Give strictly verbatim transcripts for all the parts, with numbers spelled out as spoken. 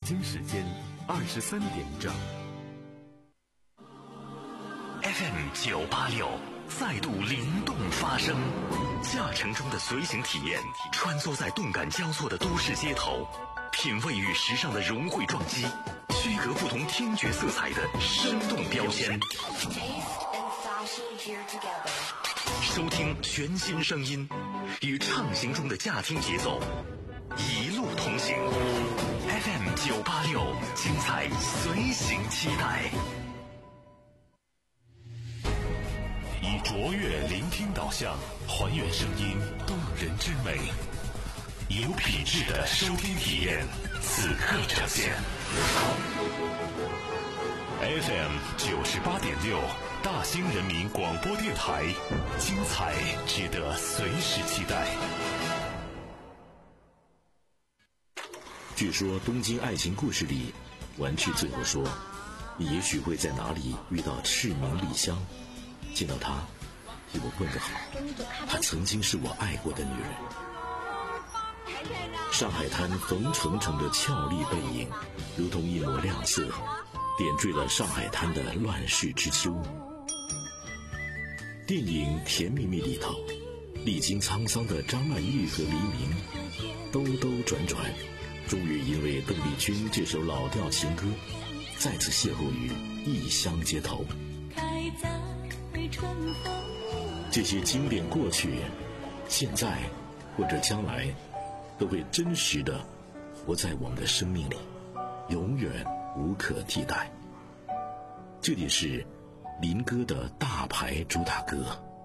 京时间二十三点整。 F M 九八六再度灵动发声，驾乘中的随行体验，穿梭在动感交错的都市街头，品味与时尚的融汇撞击，区隔不同听觉色彩的生动标签。收听全新声音，与畅行中的驾听节奏，一路同行。F M 九八六，精彩随行期待。 以卓越聆听导向，还原声音动人之美，有品质的收听体验，此刻呈现。F M 九十八点六，大兴人民广播电台，精彩值得随时期待。 据说《东京爱情故事》里，丸治最后说：“你也许会在哪里遇到赤名莉香。”见到她，替我问个好，她曾经是我爱过的女人。上海滩冯程程的俏丽背影，如同一抹亮色，点缀了上海滩的乱世之秋。电影《甜蜜蜜》里头，历经沧桑的张曼玉和黎明，兜兜转转，终于因为邓丽君这首老调情歌，再次邂逅于异乡街头。这些经典过去，现在或者将来，都会真实的活在我们的生命里，永远无可替代。这里是林哥的大牌主打歌。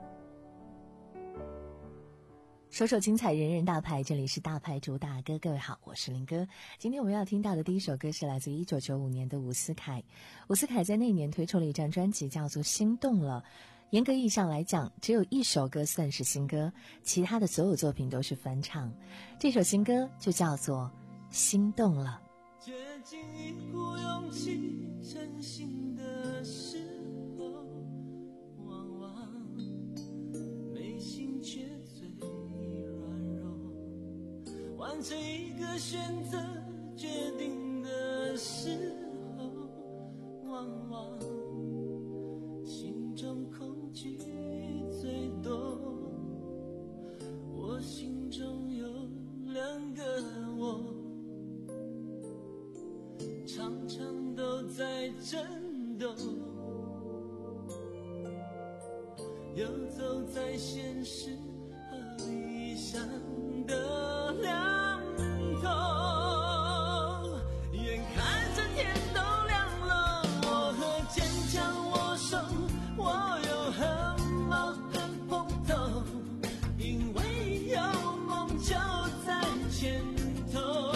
首首精彩，人人大牌，这里是大牌主打歌。各位好，我是林哥。今天我们要听到的第一首歌是来自一九九五年的伍思凯。伍思凯在那年推出了一张专辑叫做《心动了》，严格意义上来讲，只有一首歌算是新歌，其他的所有作品都是翻唱。这首新歌就叫做《心动了》。 接近一股勇气，真心的时候，往往内心却最软弱。完成一个选择决定的时候，往往心中恐惧最多。我心中有两个我，常常都在争斗，游走在现实和理想的两头，眼看着天都亮了，我和坚强握手，我又和矛盾碰头，因为有梦就在前头。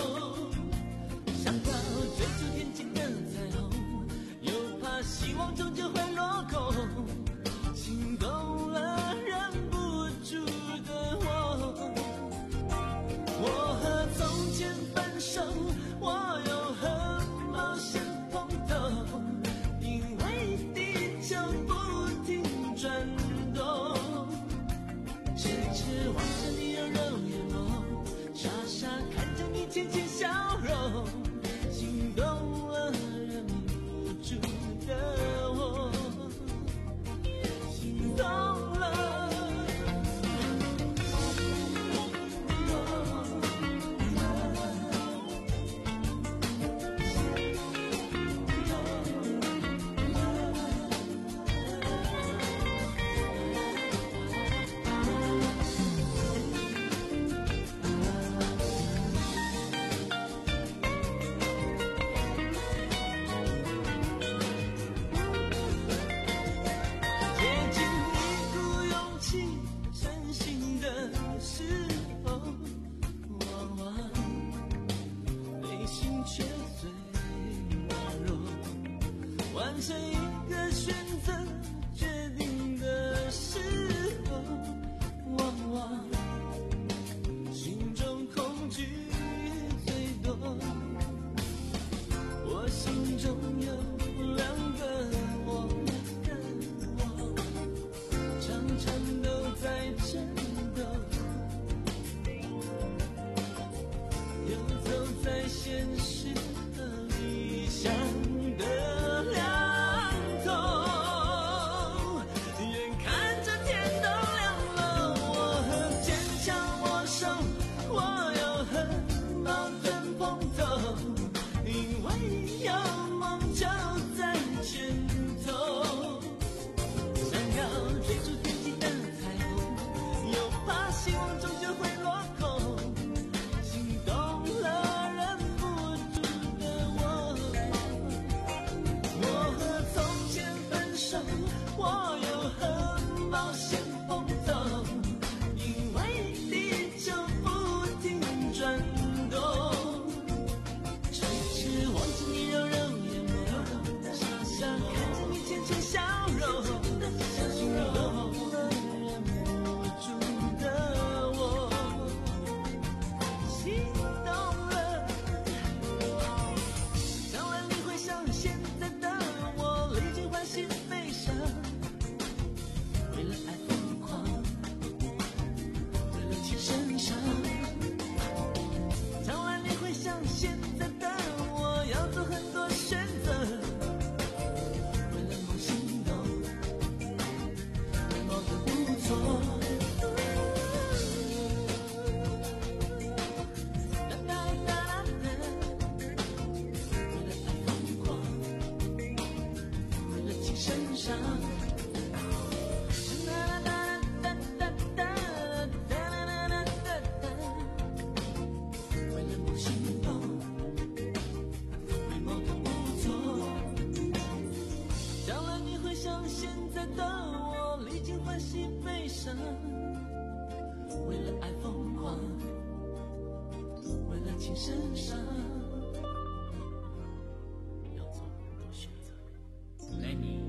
希望终究会落空，心动了忍不住的我，我和从前分手，我又和冒险碰头，因为地球不停转动，痴痴望着你柔柔眼眸，傻傻看着你浅浅笑容，心动了忍不住的我，心动了。完成一个选择决定的时候，往往心中恐惧最多。我心中有两个我，常常都在争斗，游走在现实和身上。为人不心动，为矛盾不做。将来你会像现在的我，历经欢喜悲伤，为了爱疯狂，为了情深伤。要做很多选择。来你。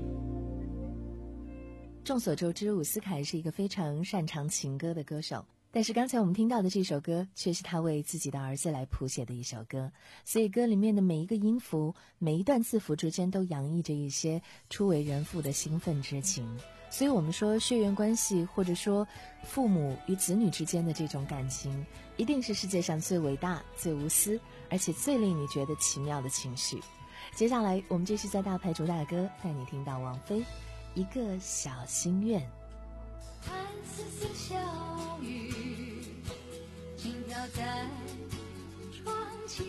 众所周知，伍思凯是一个非常擅长情歌的歌手，但是刚才我们听到的这首歌却是他为自己的儿子来谱写的一首歌，所以歌里面的每一个音符，每一段字符之间都洋溢着一些初为人父的兴奋之情。所以我们说血缘关系，或者说父母与子女之间的这种感情，一定是世界上最伟大、最无私，而且最令你觉得奇妙的情绪。接下来我们继续在大牌主打歌带你听到王菲一个小心愿。 看丝丝小雨轻飘在窗前，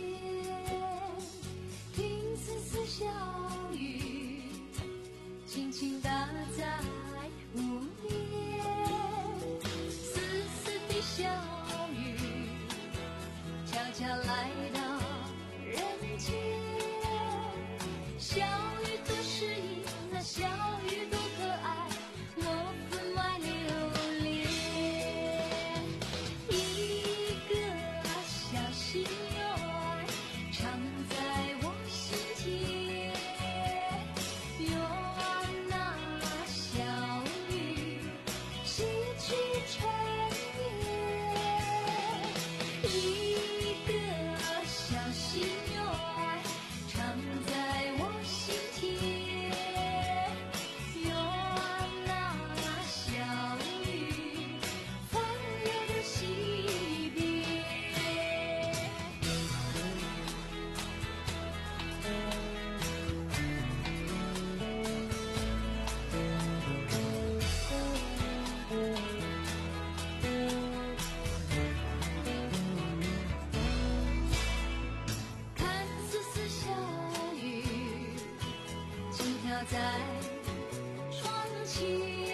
听丝丝小雨轻轻打在屋檐，丝丝的小雨悄悄来到人间，小雨多诗意，那小雨多可爱，我分外留恋。一个小心愿藏在我心田，愿那小雨洗去尘烟。一个小心愿藏在我心田，愿那小雨风流的西边。看丝丝小雨轻飘在窗前，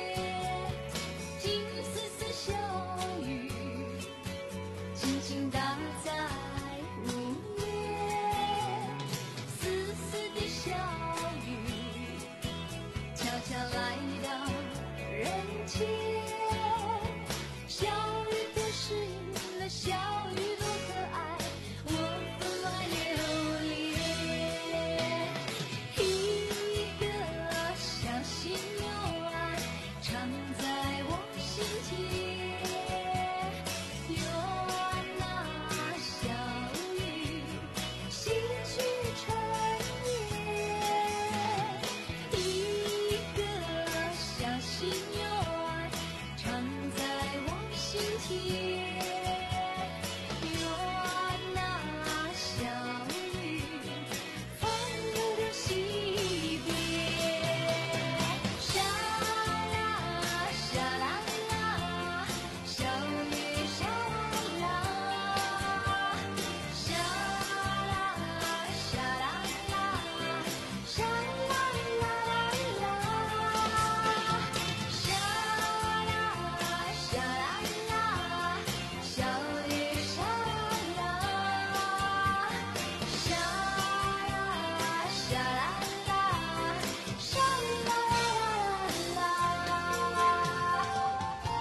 听丝丝小雨轻轻打在屋檐，丝丝的小雨悄悄来到人间，小雨多诗意，那小雨多可爱，我分外留恋。一个小心愿藏在我心田，愿那小雨洗去尘烟。一个小心愿藏在我心田，愿那小雨风流的西边。沙啦沙啦啦，小雨沙啦，沙啦沙啦啦，沙啦啦啦啦，沙啦沙啦啦，小雨沙啦，沙啦沙啦啦，沙啦啦啦。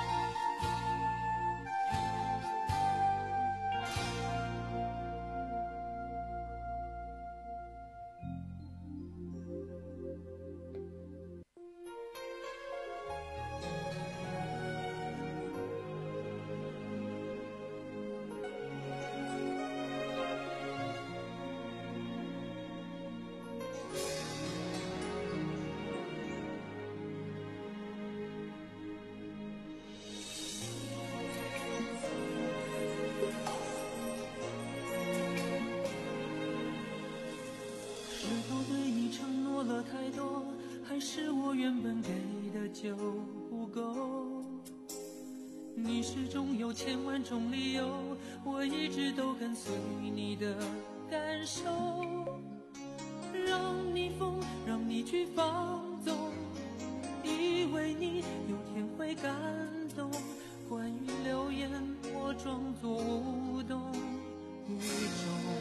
是否对你承诺了太多，还是我原本给的就不够？你始终有千万种理由，我一直都跟随你的感受，让你疯，让你去放纵， 为你有天会感动。关于流言，我装作无动于衷。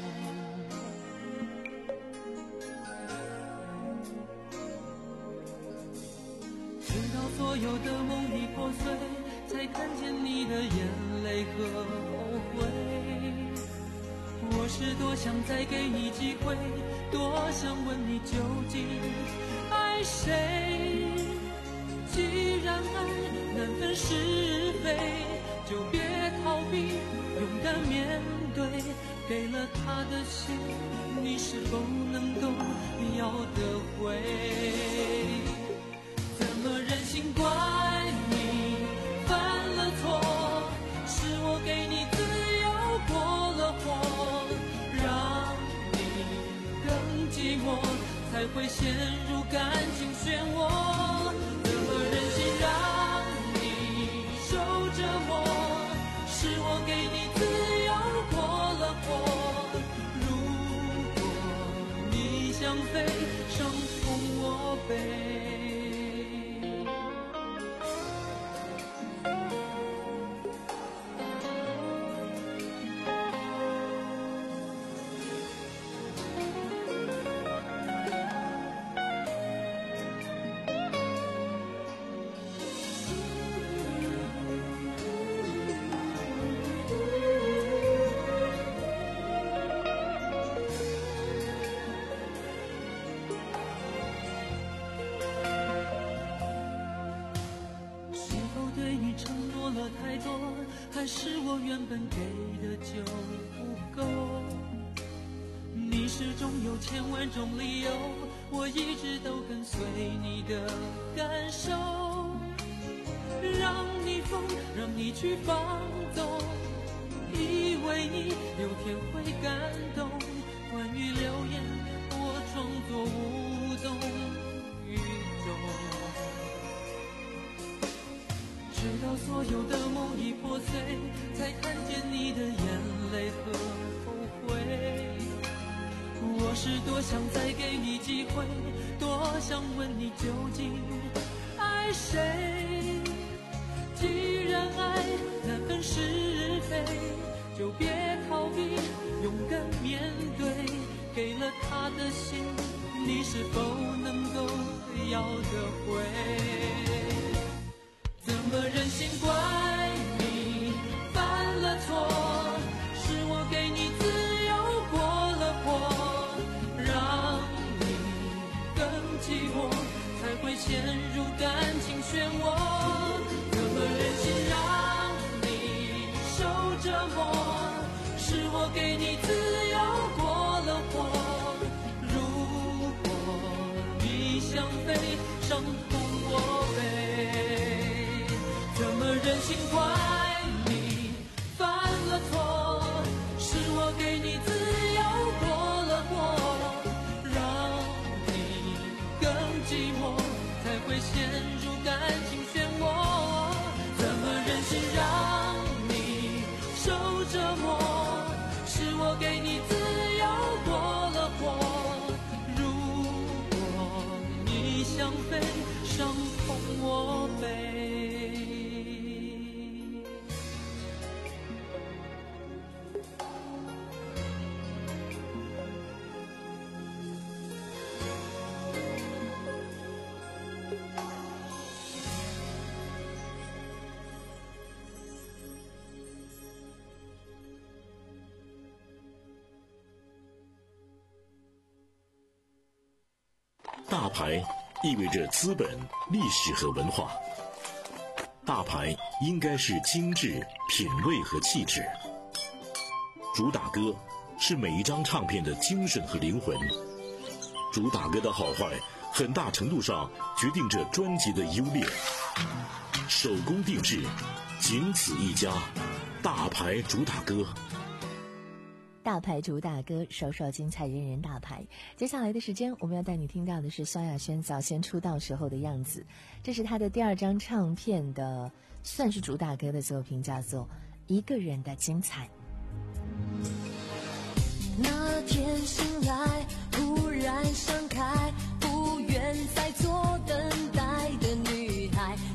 直到所有的梦已破碎，才看见你的眼泪和后悔。我是多想再给你机会，多想问你究竟爱谁。既然爱难分是非，就别逃避，勇敢面对。给了他的心，你是否能够要得回？怎么忍心怪你犯了错？是我给你自由过了火，让你更寂寞，才会陷入感情漩涡。怎么忍心让你受折磨？是我给你自由过了火。如果你想飞，伤痛我背。太多，还是我原本给的就不够？你始终有千万种理由，我一直都跟随你的感受，让你疯，让你去放纵，以为你有天会感动。关于流言，我装作无动于衷。直到所有的梦已破碎，才看见你的眼泪和后悔。我是多想再给你机会，多想问你究竟爱谁。既然爱难分是非，就别逃避，勇敢面对。给了他的心，你是否能够要得回？怎么忍心怪你犯了错？是我给你自由过了火，让你更寂寞，才会陷入感情漩涡。怎么忍心让你受折磨？是我给你自由过了火。如果你想飞，伤痛我背。怎么忍心怪你犯了错？是我给你自由过了火，让你更寂寞，才会陷入感情漩涡。怎么忍心让你受折磨？是我给你自由过了火。如果你想飞，伤痛我背。 大牌意味着资本、历史和文化。大牌应该是精致、品味和气质。主打歌是每一张唱片的精神和灵魂。主打歌的好坏，很大程度上决定着专辑的优劣。手工定制，仅此一家。大牌主打歌。 大牌主打歌，首首精彩，人人大牌。接下来的时间，我们要带你听到的是萧亚轩早先出道时候的样子。这是她的第二张唱片的，算是主打歌的作品，叫做《一个人的精彩》。 那天醒来，忽然想开，不愿再做等待的女孩，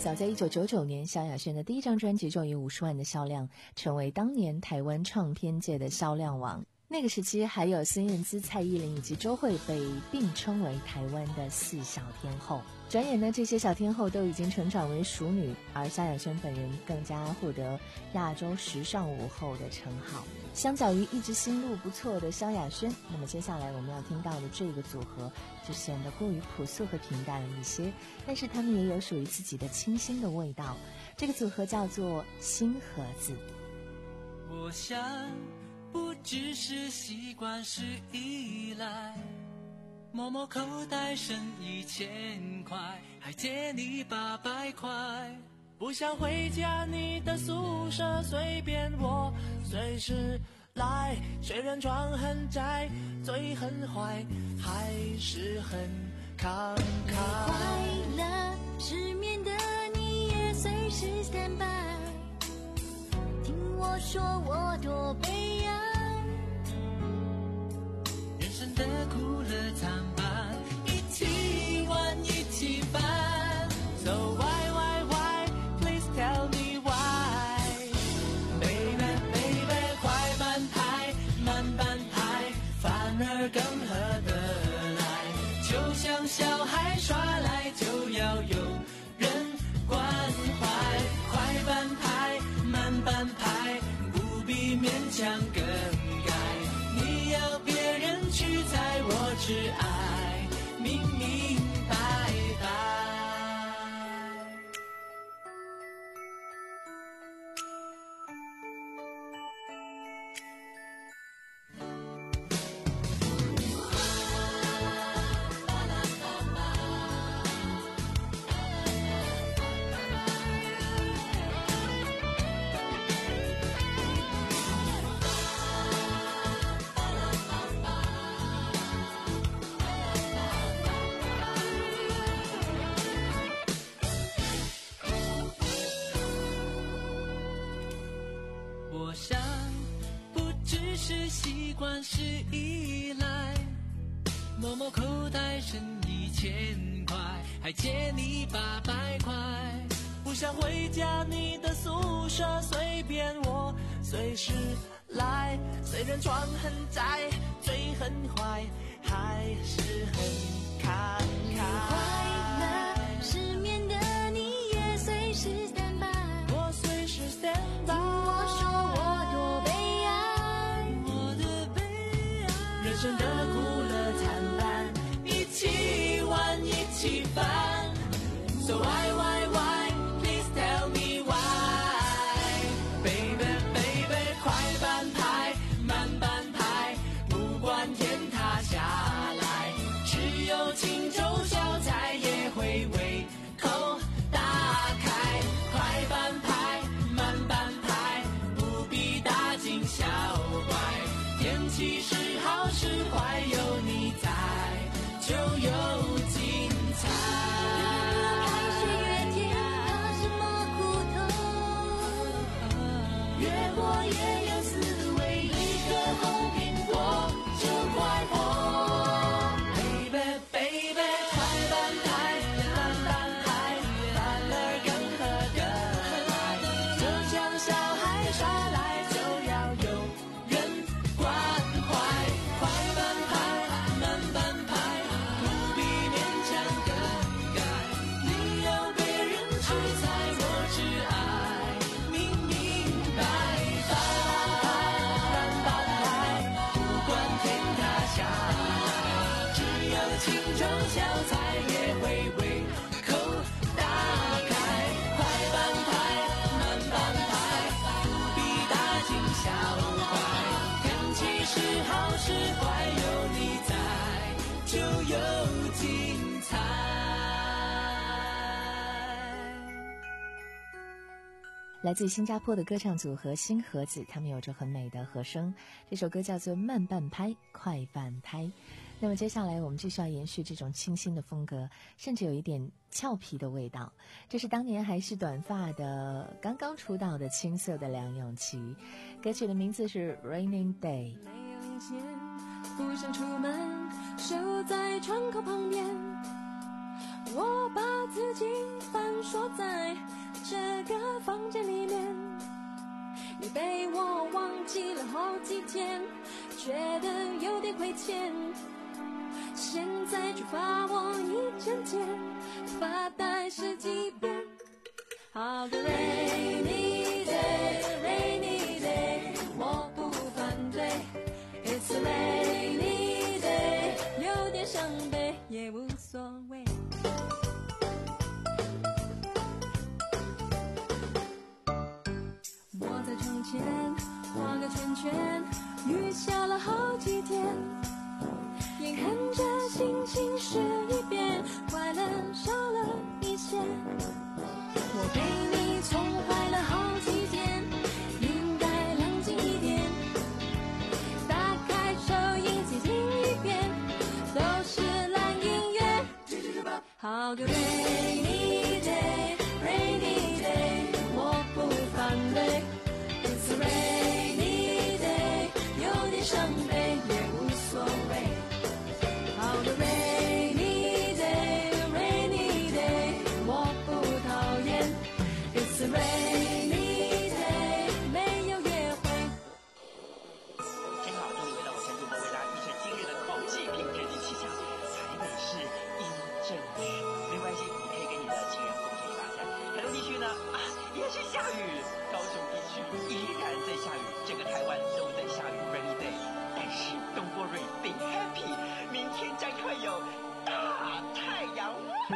早在一九九九年，萧亚轩的第一张专辑就以五十万的销量，成为当年台湾唱片界的销量王。那个时期还有孙燕姿、蔡依林以及周蕙被并称为台湾的四小天后。转眼呢，这些小天后都已经成长为熟女，而萧亚轩本人更加获得亚洲时尚舞后的称号。相较于一直心路不错的萧亚轩，那么接下来我们要听到的这个组合就显得过于朴素和平淡了一些，但是他们也有属于自己的清新的味道。这个组合叫做星河子。 我想不只是习惯，是依赖，摸摸口袋剩一千块，还借你八百块，不想回家你的宿舍随便我随时来，虽然装很窄，嘴很坏，还是很慷慨。 快乐失眠的你也随时 stand by， 听我说我多悲哀， 人生的苦乐参半，一起玩一起烦。So why why why please tell me why baby baby 快半拍慢半拍反而更合得来，就像小孩耍赖就要有人关怀，快半拍慢半拍不必勉强更改，你要别人去猜我只爱明明白白。我想不只是习惯，是依赖，摸摸口袋剩一千块，还借你八百块，不想回家你的宿舍随便我随时来，虽然装很窄，嘴很坏，还是很慷慨。 快乐失眠的你也随时 stand by， 我随时 stand by， 我说我多悲哀， 我的悲哀，人生的苦乐参半，一起玩一起烦。So why why why please tell me why baby baby 快半拍慢半拍，不管天塌下来，只有青州小菜也会胃口打开，快半拍慢半拍不必大惊小怪，天气是好是坏有你在就有精彩。 开学越甜怕什么苦痛，越过越有滋味，一个红苹果就快活。 Baby baby 快半拍慢半拍反而更合得来，就像小孩耍赖就要有人关怀，快半拍慢半拍不必勉强更改，你要别人去猜我只爱明明白白，慢半拍不管天塌下来，只有青州小菜也会胃口打开，快半拍慢半拍不必大惊小怪，天气是好是坏有你在就有精彩。 来自新加坡的歌唱组合星河子，他们有着很美的和声。这首歌叫做慢半拍快半拍。那么接下来我们继续要延续这种清新的风格，甚至有一点俏皮的味道。这是当年还是短发的刚刚出道的青涩的梁咏琪，歌曲的名字是 Raining Day。 没有零钱，不想出门，守在窗口旁边， 我把自己反锁在这个房间里面，你被我忘记了好几天，觉得有点亏欠，现在就罚我一整天发呆十几遍。好个 rainy day rainy day， 我不反对， It's a rainy day， 有点伤悲也无所谓。我在窗前画个圈圈，雨下了好几天，眼看着心情是一变，快乐少了一些。我被你宠坏了好几天，应该冷静一点，打开收音机听一遍，都是烂音乐。好个 rainy day rainy day， 我不反对， It's a rainy day， 有点伤悲也无所谓。好个 rainy day rainy day， 我不讨厌， It's a rainy day， 没有约会。 真好，终于回到我深度播为大家预测今日的空气品质及气象。台北市阴阵雨，没关系，你可以跟你的情人共同打伞。台东地区呢啊也是下雨，高雄地区依然在下雨，整个台湾都在下雨 rainy day。但是 Don't worry, be happy， 明天将会有大太阳。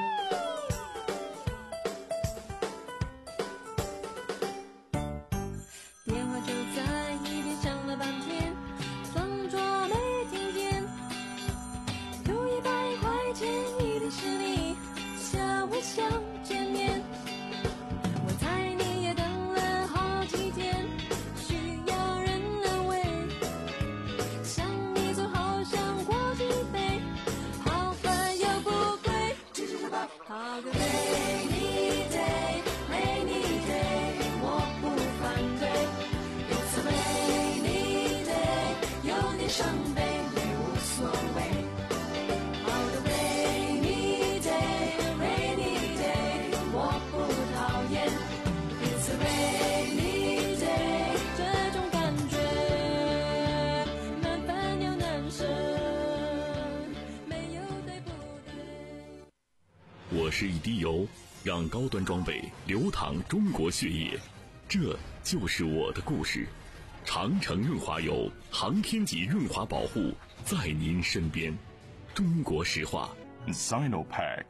电话就在一边响了半天，装作没听见，有一百块钱一定是你下我想见面。我猜你也等了好几天，需要人安慰，想你总好想过几杯，好烦又不贵。好个 rainy day rainy day， 我不反对， It's a rainy day， 有点伤悲也无所谓。好个 rainy day rainy day， 我不讨厌， It's a rainy day， 这种感觉难分又难舍，没有对不对。 我是一滴油，让高端装备流淌中国血液，这就是我的故事。长城润滑油，航天级润滑保护，在您身边。中国石化 Sinopack。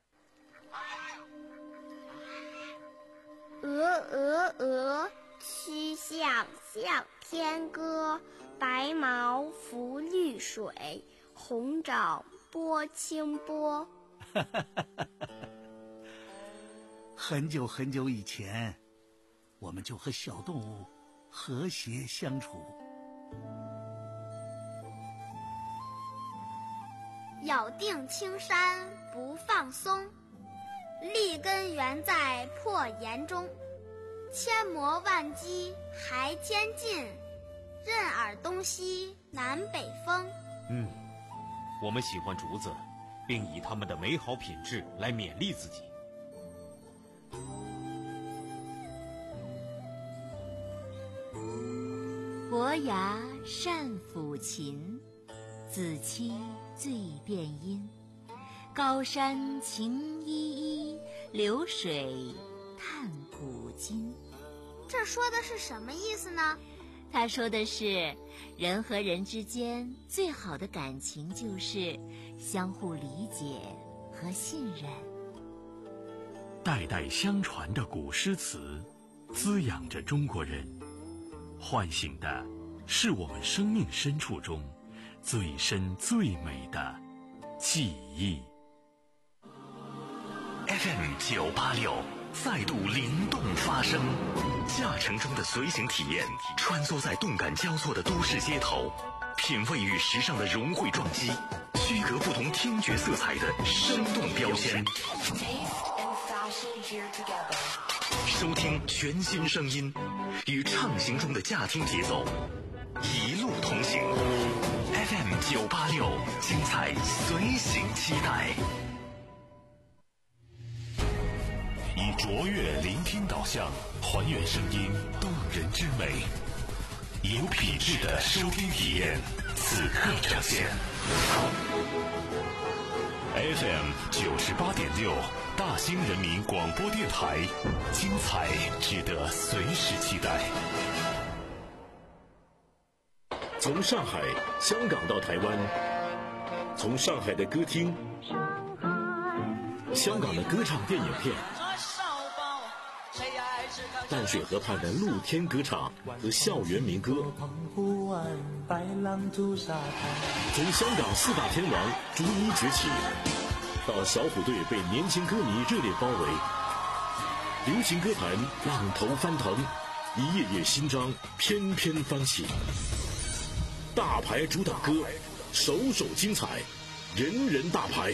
鹅鹅鹅，曲项向天歌，白毛浮绿水，红掌拨清波。 很久很久以前，我们就和小动物和谐相处。 咬定青山不放松，立根原在破岩中，千磨万击还坚劲，任尔东西南北风。 嗯，我们喜欢竹子，并以它们的美好品质来勉励自己。 伯牙善抚琴，子期醉辨音。高山晴依依，流水叹古今。 这说的是什么意思呢？ 他说的是，人和人之间最好的感情就是相互理解和信任。 代代相传的古诗词，滋养着中国人，唤醒的是我们生命深处中最深最美的记忆。 F M 九八六再度灵动发声，驾乘中的随行体验，穿梭在动感交错的都市街头，品味与时尚的融汇撞击，区隔不同听觉色彩的生动标签。收听全新声音，与畅行中的驾听节奏，一路同行。F M 九八六，精彩随行期待。 以卓越聆听导向，还原声音动人之美，有品质的收听体验，此刻呈现。F M 九十八点六，大兴人民广播电台，精彩值得随时期待。 从上海、香港到台湾，从上海的歌厅、香港的歌唱电影片，淡水河畔的露天歌唱和校园民歌，从香港四大天王逐一崛起，到小虎队被年轻歌迷热烈包围，流行歌坛浪头翻腾，一页页新章翩翩翻起。大牌主打歌，首首精彩，人人大牌。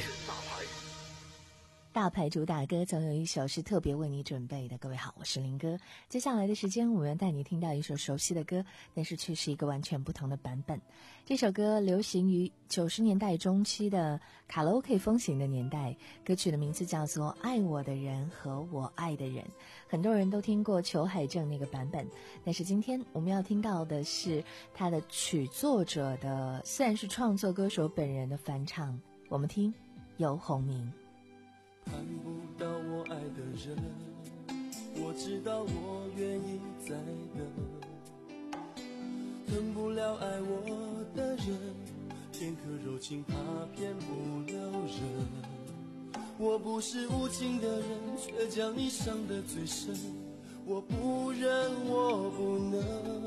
大牌主打歌总有一首是特别为你准备的。各位好，我是林哥。接下来的时间，我们要带你听到一首熟悉的歌，但是却是一个完全不同的版本。这首歌流行于九十年代中期的卡拉 OK 风行的年代，歌曲的名字叫做《爱我的人和我爱的人》。很多人都听过裘海正那个版本，但是今天我们要听到的是他的曲作者的，虽然是创作歌手本人的翻唱。我们听游鸿明。 看不到我爱的人，我知道我愿意再等，等不了爱我的人，片刻柔情怕骗不了人。我不是无情的人，却将你伤得最深，我不忍我不能，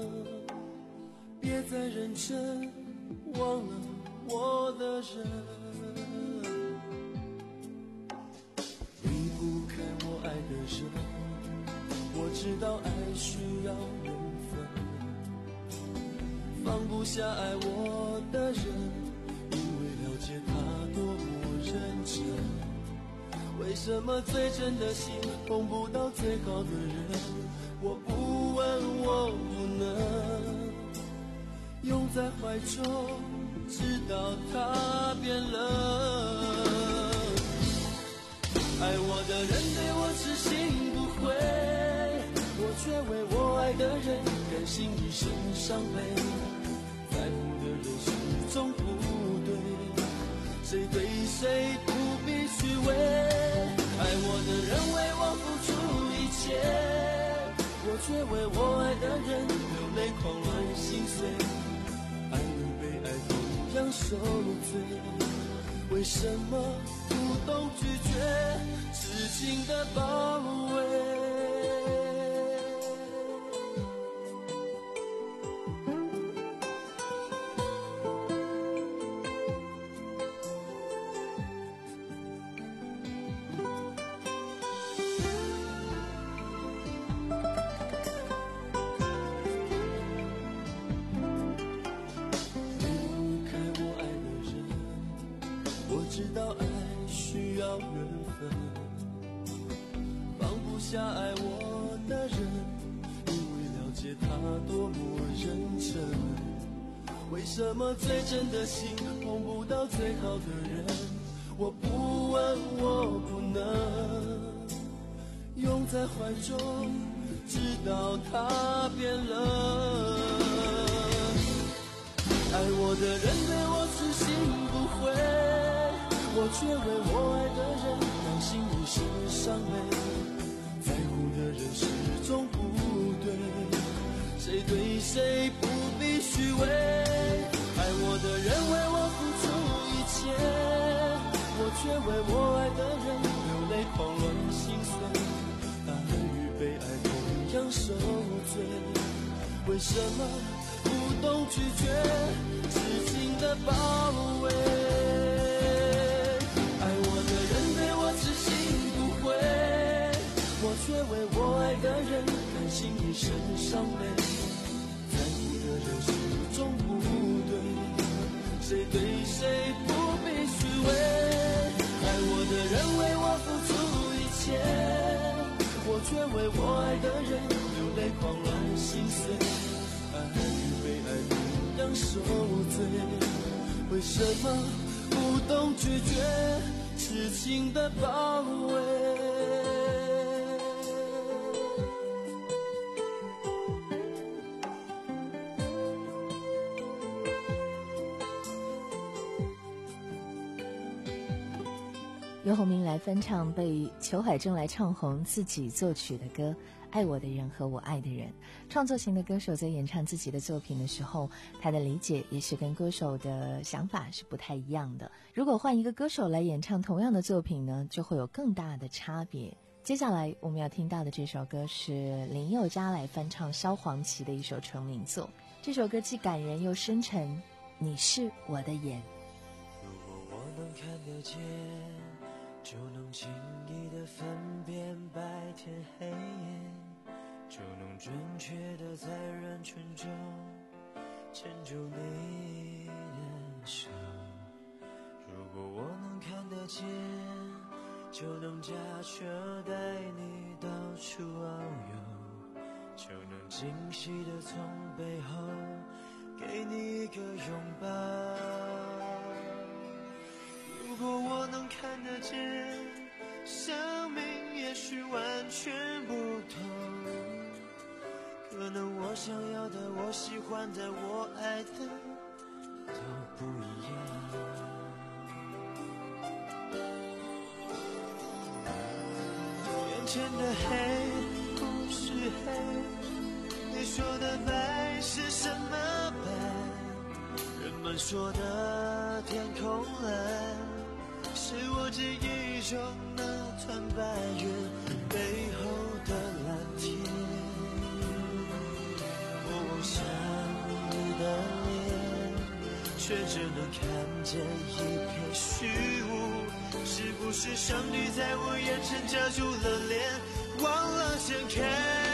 别再认真忘了我的人。爱的人，我知道爱需要缘分，放不下爱我的人，因为了解他多么认真。为什么最真的心碰不到最好的人？我不问我不能，拥在怀中，直到他变冷。爱我的人对我痴心不悔，我却为我爱的人甘心一生伤悲。在乎的人始终不对，谁对谁不必虚伪。爱我的人为我付出一切，我却为我爱的人流泪狂乱心碎。爱与被爱同样受罪，为什么不懂拒绝痴情的包围？下爱我的人，因为了解他多么认真。为什么最真的心碰不到最好的人？我不问我不能，拥在怀中，直到他变冷。爱我的人对我痴心不悔，我却为我爱的人甘心一生伤悲。在乎的人始终不对，谁对谁不必虚伪。爱我的人为我付出一切，我却为我爱的人流泪狂乱心碎。爱与被爱同样受罪，为什么不懂拒绝痴情的包围？爱我的人对我痴心不悔，我却为我爱的人甘心一生伤悲。在乎的人始终不对，谁对谁不必虚伪。爱我的人为我付出一切，我却为我爱的人流泪狂乱心碎。爱与被爱同样受罪，为什么不懂拒绝痴情的包围？ 由洪明来翻唱被裘海正来唱红自己作曲的歌《爱我的人和我爱的人》。创作型的歌手在演唱自己的作品的时候，他的理解也许跟歌手的想法是不太一样的。如果换一个歌手来演唱同样的作品呢，就会有更大的差别。接下来我们要听到的这首歌是林宥嘉来翻唱萧煌奇的一首成名作。这首歌既感人又深沉，你是我的眼。 如果我能看得见，就能轻易地分辨白天黑夜，就能准确地在人群中牵住你的手。如果我能看得见，就能驾车带你到处遨游，就能惊喜地从背后给你一个拥抱。如果我能看得见，生命也许完全不同，可能我想要的，我喜欢的，我爱的都不一样。眼前的黑不是黑，你说的白是什么白？人们说的天空蓝，是我记忆中那团白云背后的蓝天。我望向你的脸，却只能看见一片虚无。是不是上帝在我眼前遮住了脸，忘了睁开？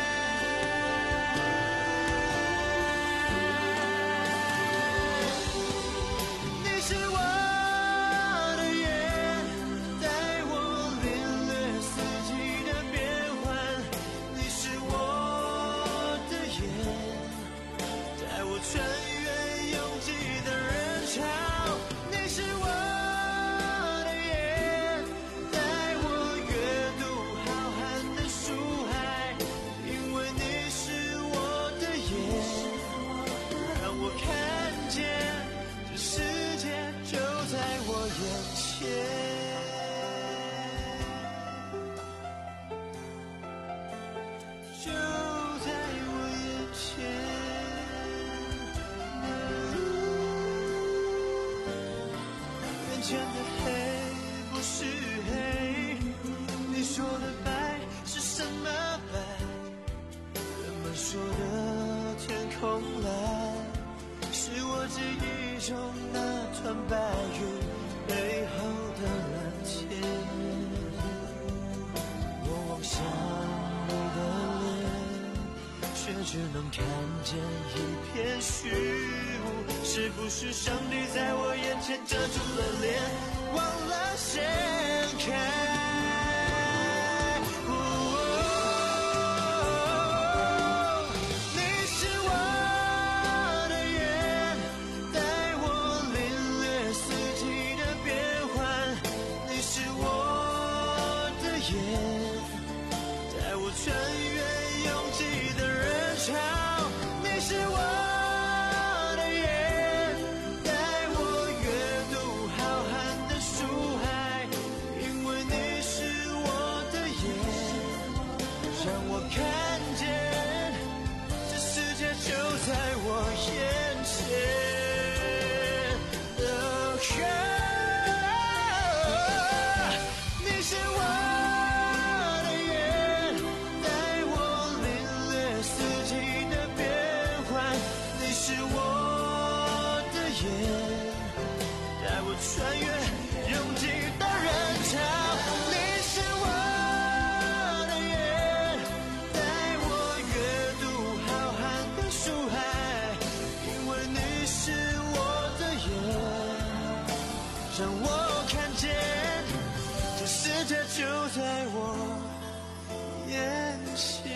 眼前的黑不是黑，你说的白是什么白？人们说的天空蓝，是我记忆中那团白云背后的蓝天。我望向你的脸，却只能看见一片虚无。是不是上帝在我眼前遮住了脸，忘了掀开？让我看见，这世界就在我眼前，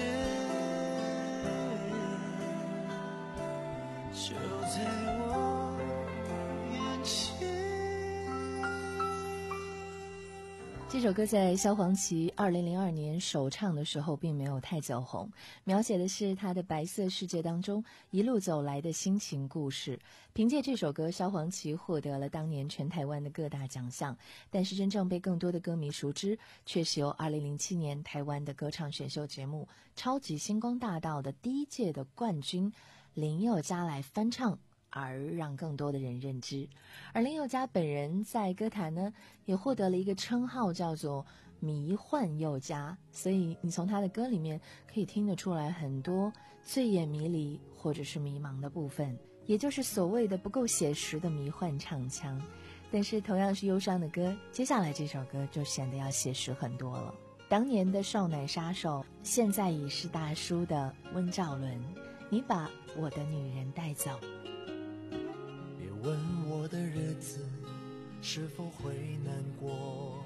就在我眼前。 这首歌在萧煌奇二零零二年首唱的时候并没有太走红，描写的是他的白色世界当中一路走来的心情故事。凭借这首歌，萧煌奇获得了当年全台湾的各大奖项，但是真正被更多的歌迷熟知，却是由二零零七年台湾的歌唱选秀节目《超级星光大道》的第一届的冠军林宥嘉来翻唱，而让更多的人认知。而林宥嘉本人在歌坛呢，也获得了一个称号，叫做迷幻宥嘉，所以你从他的歌里面可以听得出来很多醉眼迷离或者是迷茫的部分，也就是所谓的不够写实的迷幻唱腔。但是同样是忧伤的歌，接下来这首歌就显得要写实很多了。当年的少奶杀手，现在已是大叔的温兆伦，你把我的女人带走。 别问我的日子是否会难过，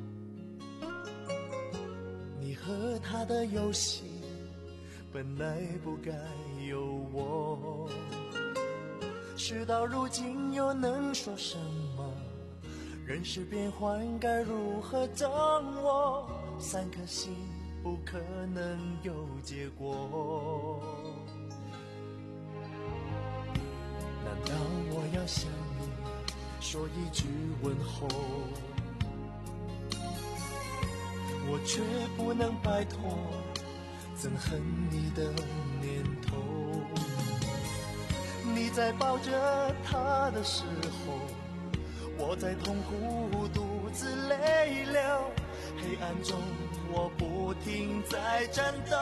你和他的游戏本来不该有我，事到如今又能说什么？人事变幻该如何掌握？三颗心不可能有结果，难道我要向你说一句问候，我却不能摆脱憎恨你的念头？你在抱着他的时候，我在痛苦独自泪流，黑暗中我不停在战斗。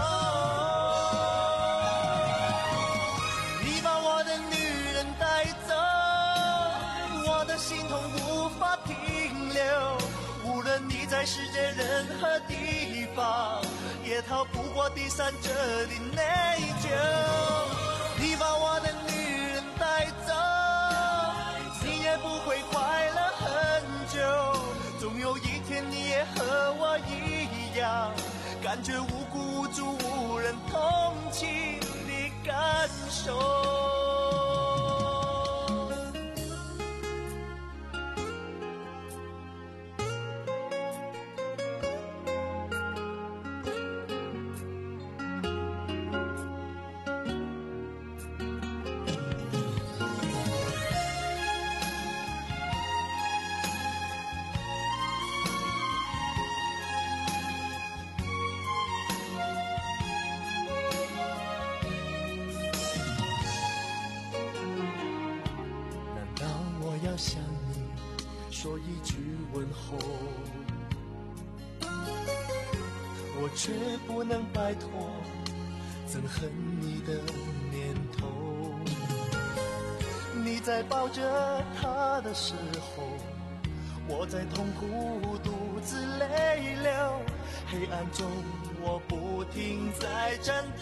你把我的女人带走，我的心痛无法停留，无论你在世界任何地方，也逃不过第三者的内疚。你把我的女人带走，你也不会快乐很久，总有一天你也和我一样，感觉无辜无助无人同情的感受。向你说一句问候，我却不能摆脱憎恨你的念头。你在抱着他的时候，我在痛苦独自泪流，黑暗中我不停在战斗。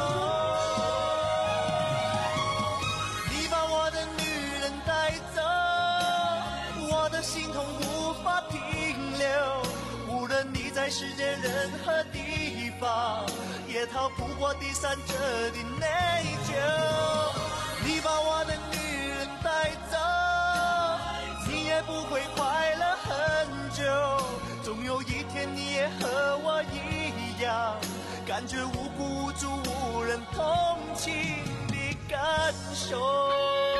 你把我的女人带走，我的心痛无法停留，无论你在世界任何地方，也逃不过第三者的内疚。你把我的女人带走，你也不会快乐很久，总有一天你也和我一样，感觉无辜无助无人同情的感受。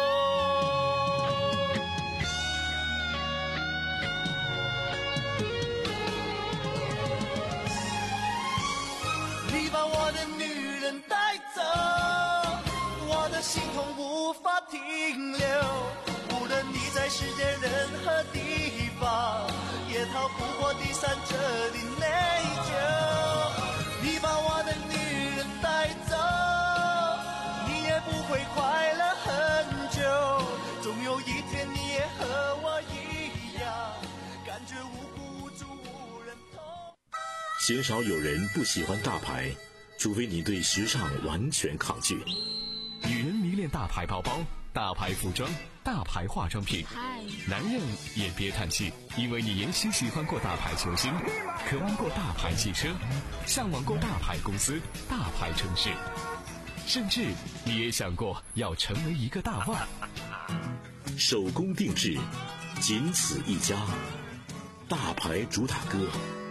把我的女人带走，我的心痛无法停留，无论你在世界任何地方，也逃不过第三者的内疚。你把我的女人带走，你也不会快乐很久，总有一天你也和我一样，感觉无辜无助无人同。 鲜少有人不喜欢大牌，除非你对时尚完全抗拒。 女人迷恋大牌包包、大牌服装、大牌化妆品，男人也别叹气，因为你也许喜欢过大牌球星，渴望过大牌汽车，向往过大牌公司、大牌城市，甚至你也想过要成为一个大腕。 手工定制，仅此一家。 大牌主打歌。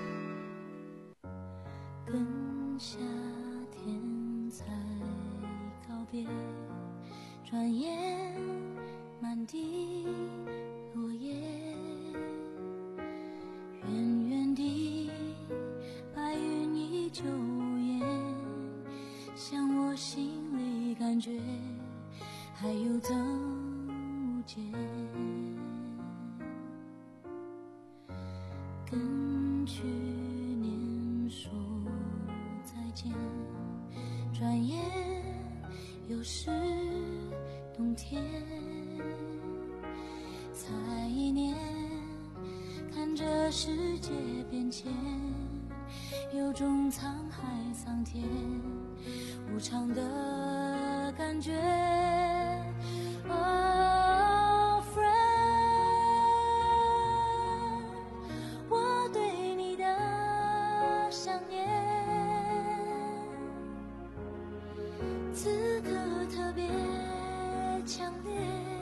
跟夏天才告别，转眼满地落叶，远远地白云依旧无言，像我心里感觉还有增无减。跟去年说再见，转眼又是冬天。才一年，看着世界变迁，有种沧海桑田无常的感觉。Oh friend， 我对你的想念，此刻特别强烈。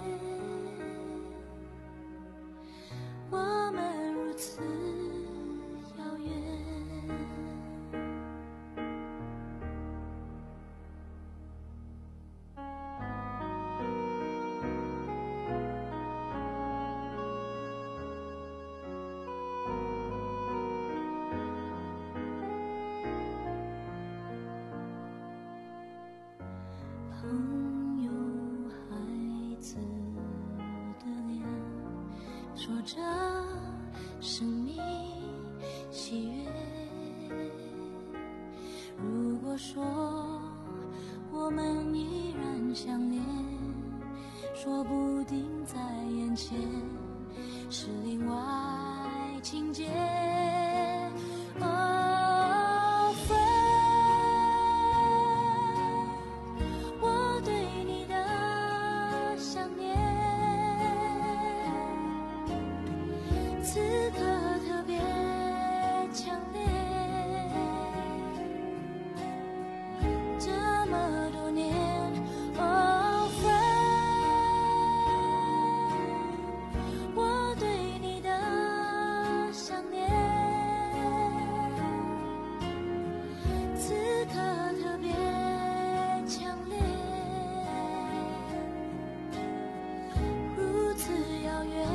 我们如此遥远。朋友孩子的脸，说着生命喜悦。如果说我们依然相恋，说不定在眼前是另外情节。Oh friend， 我对你的想念，此刻特别强烈。这么多年 Oh friend， 我对你的想念，此刻特别强烈，如此遥远。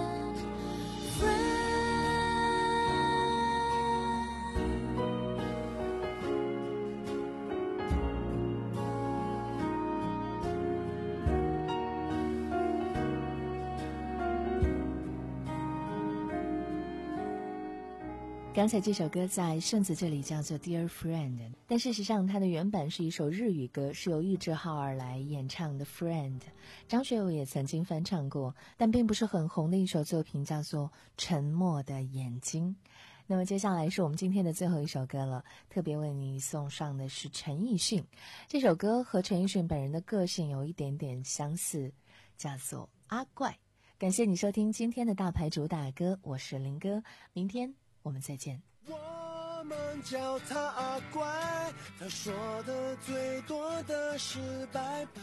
刚才这首歌在顺子这里叫做 Dear Friend， 但事实上它的原版是一首日语歌，是由易志浩而来演唱的 Friend。 张学友也曾经翻唱过，但并不是很红的一首作品，叫做沉默的眼睛。那么接下来是我们今天的最后一首歌了，特别为你送上的是陈奕迅。这首歌和陈奕迅本人的个性有一点点相似，叫做阿怪。感谢你收听今天的大牌主打歌，我是林哥，明天我们再见。 我们叫他阿怪，他说的最多的是拜拜。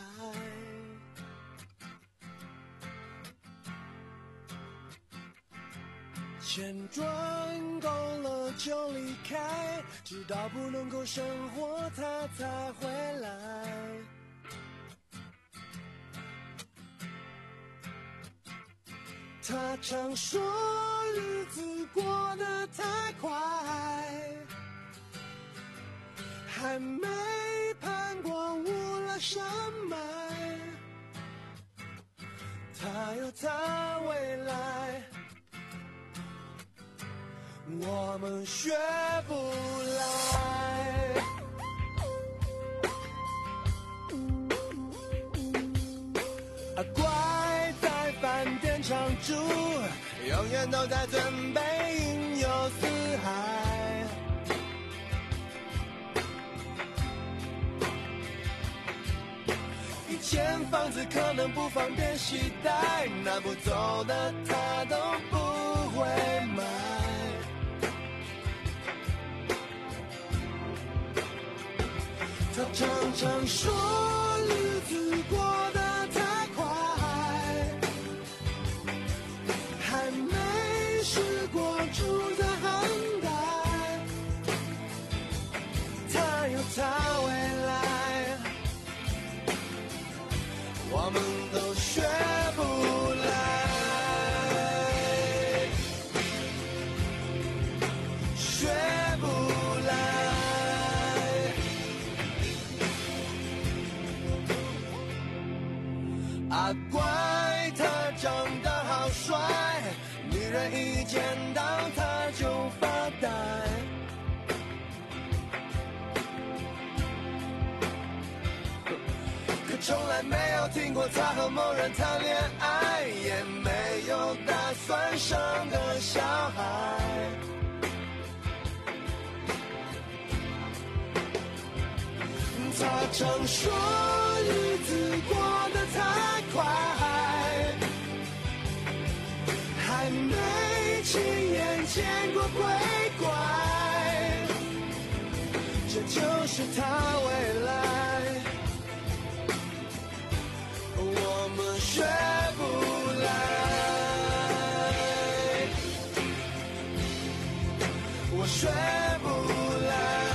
钱赚够了就离开，直到不能够生活他才回来。他常说日子过得太快，还没盼过无了山脉。他有他未来，我们学不来。阿怪在饭店常住，永远都在准备云游四海。以前房子可能不方便携带，拿不走的他都不会买。他常常说日子过得太快，还没试过啊乖，他长得好帅，女人一见到他就发呆。可从来没有听过他和某人谈恋爱，也没有打算生个小孩。他常说日子过得太快，还没亲眼见过鬼怪，这就是他未来，我们学不来，我学不来。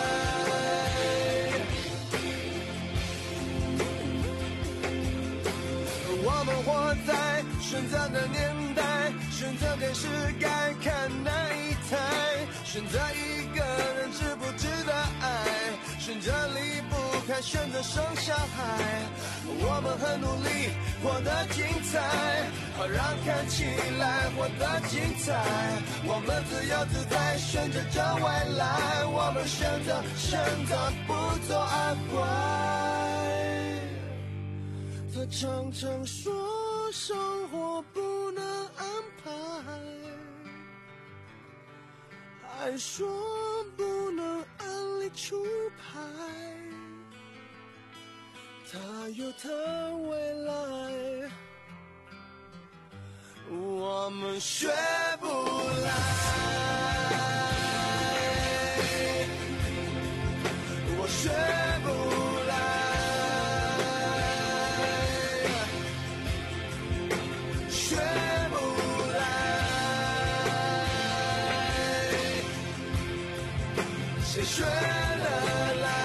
我们活在选择的年代，选择电视该看哪一台，选择一个人值不值得爱，选择离不开，选择生小孩。我们很努力活得精彩，好让看起来活得精彩。我们自由自在选择着未来，我们选择选择不做阿乖。他常常说生活不能安排，还说不能按理出牌。他有他未来，我们学不来，我学不来。学不来，谁学得来？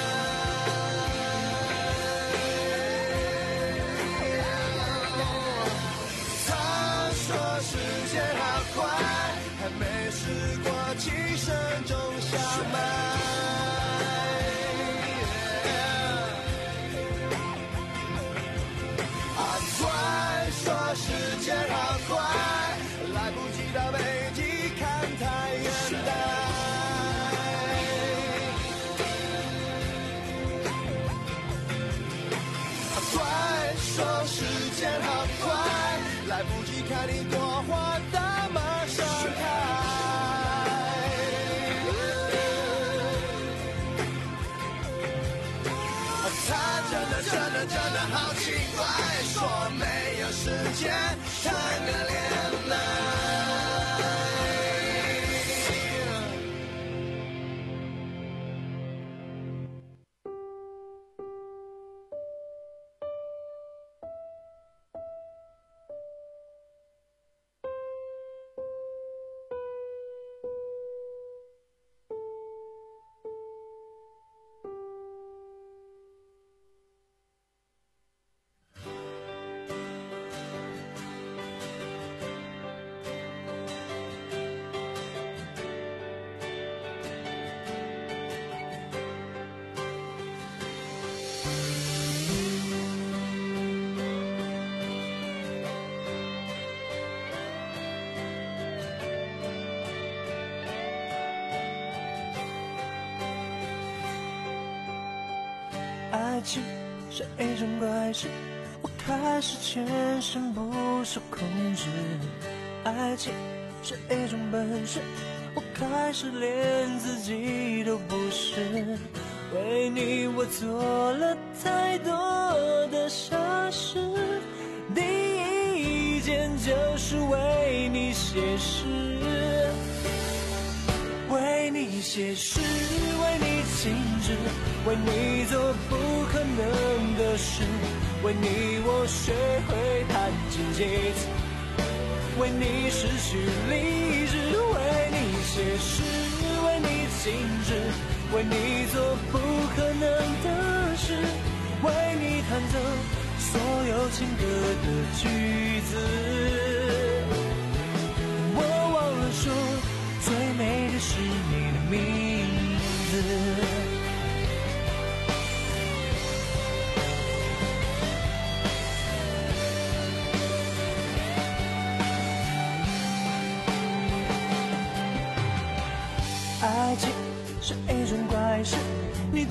他说时间好快，还没试过起身种小麦。说时间好快，来不及到北极看太阳带。快说时间好快，来不及看你朵花大马上开。他真的真的真的好奇怪，说没有时间谈个恋爱。爱情是一种怪事，我开始全身不受控制。爱情是一种本事，我开始连自己都不是。为你我做了太多的傻事，第一件就是为你写诗，为你写诗，为你静止，为你做不可能的事，为你我学会弹琴几次，为你失去理智，为你写诗，为你静止，为你做不可能的事，为你弹奏所有情歌的句子。我忘了说，最美的是你的名字。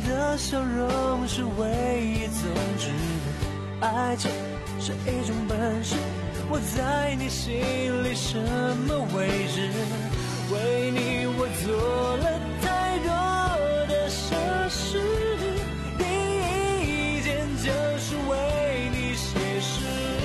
的笑容是唯一宗旨。爱情是一种本事，我在你心里什么位置？为你我做了太多的傻事，第一件就是为你写诗，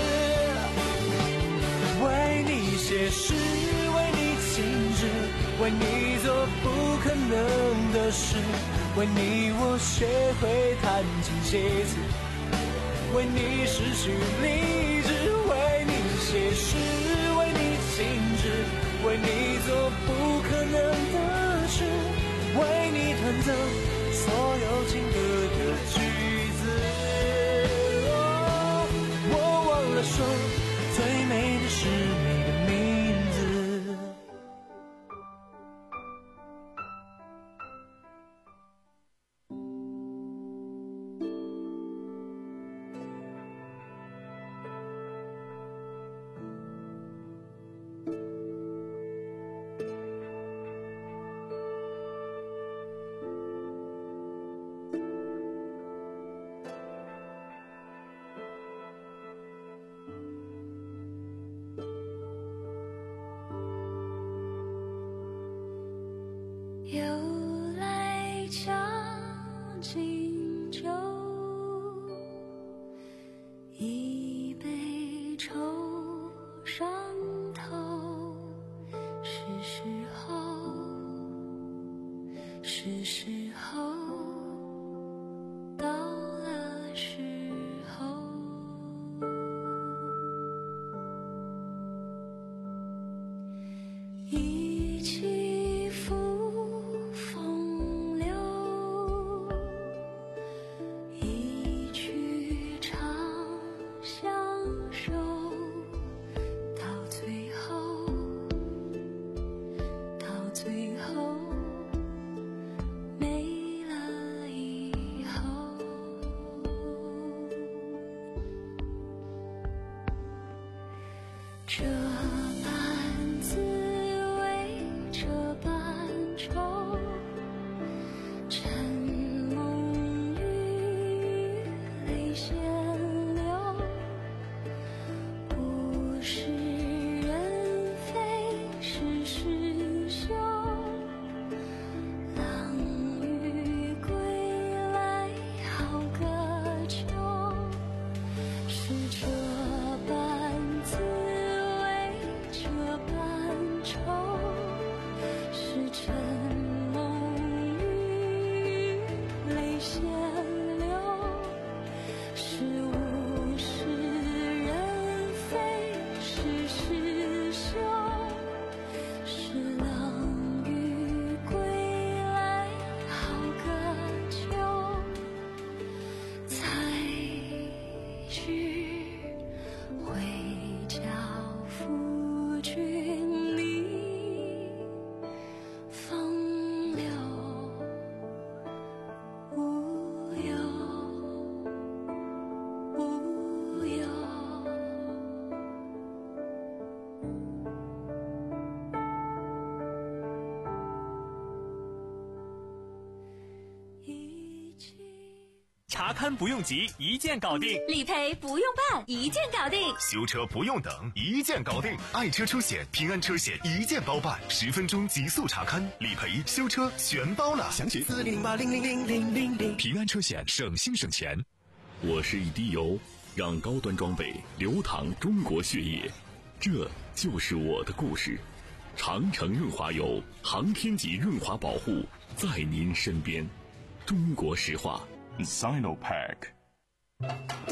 为你写诗，为你静止，为你做不可能的事，为你我学会弹琴写词，为你失去理智，为你写诗，为你静止，为你做不可能的事，为你弹奏所有情歌的句子。哦，我忘了说，最美的是你的名字。 又来将进酒，一杯愁上头，是时候，是时候，到了时候。一起赴风流，一曲长相守，到最后，到最后没了以后。这般滋味，这般愁，晨梦雨，泪先流，不是人非是事休，浪语归来好个秋，是这般滋味，这般愁，是晨梦雨，泪先流，是物是人非是事休，是浪语归来好个秋，才知会交付君你风流无忧无忧。 查勘不用急，一键搞定； 理赔不用办，一键搞定； 修车不用等，一键搞定。爱车出险，平安车险一键包办，十分钟极速查勘、理赔、修车全包了。详询四零八零零零零零零。平安车险，省心省钱。 我是一滴油，让高端装备流淌中国血液，这就是我的故事。长城润滑油，航天级润滑保护，在您身边。中国石化。 Sinopec。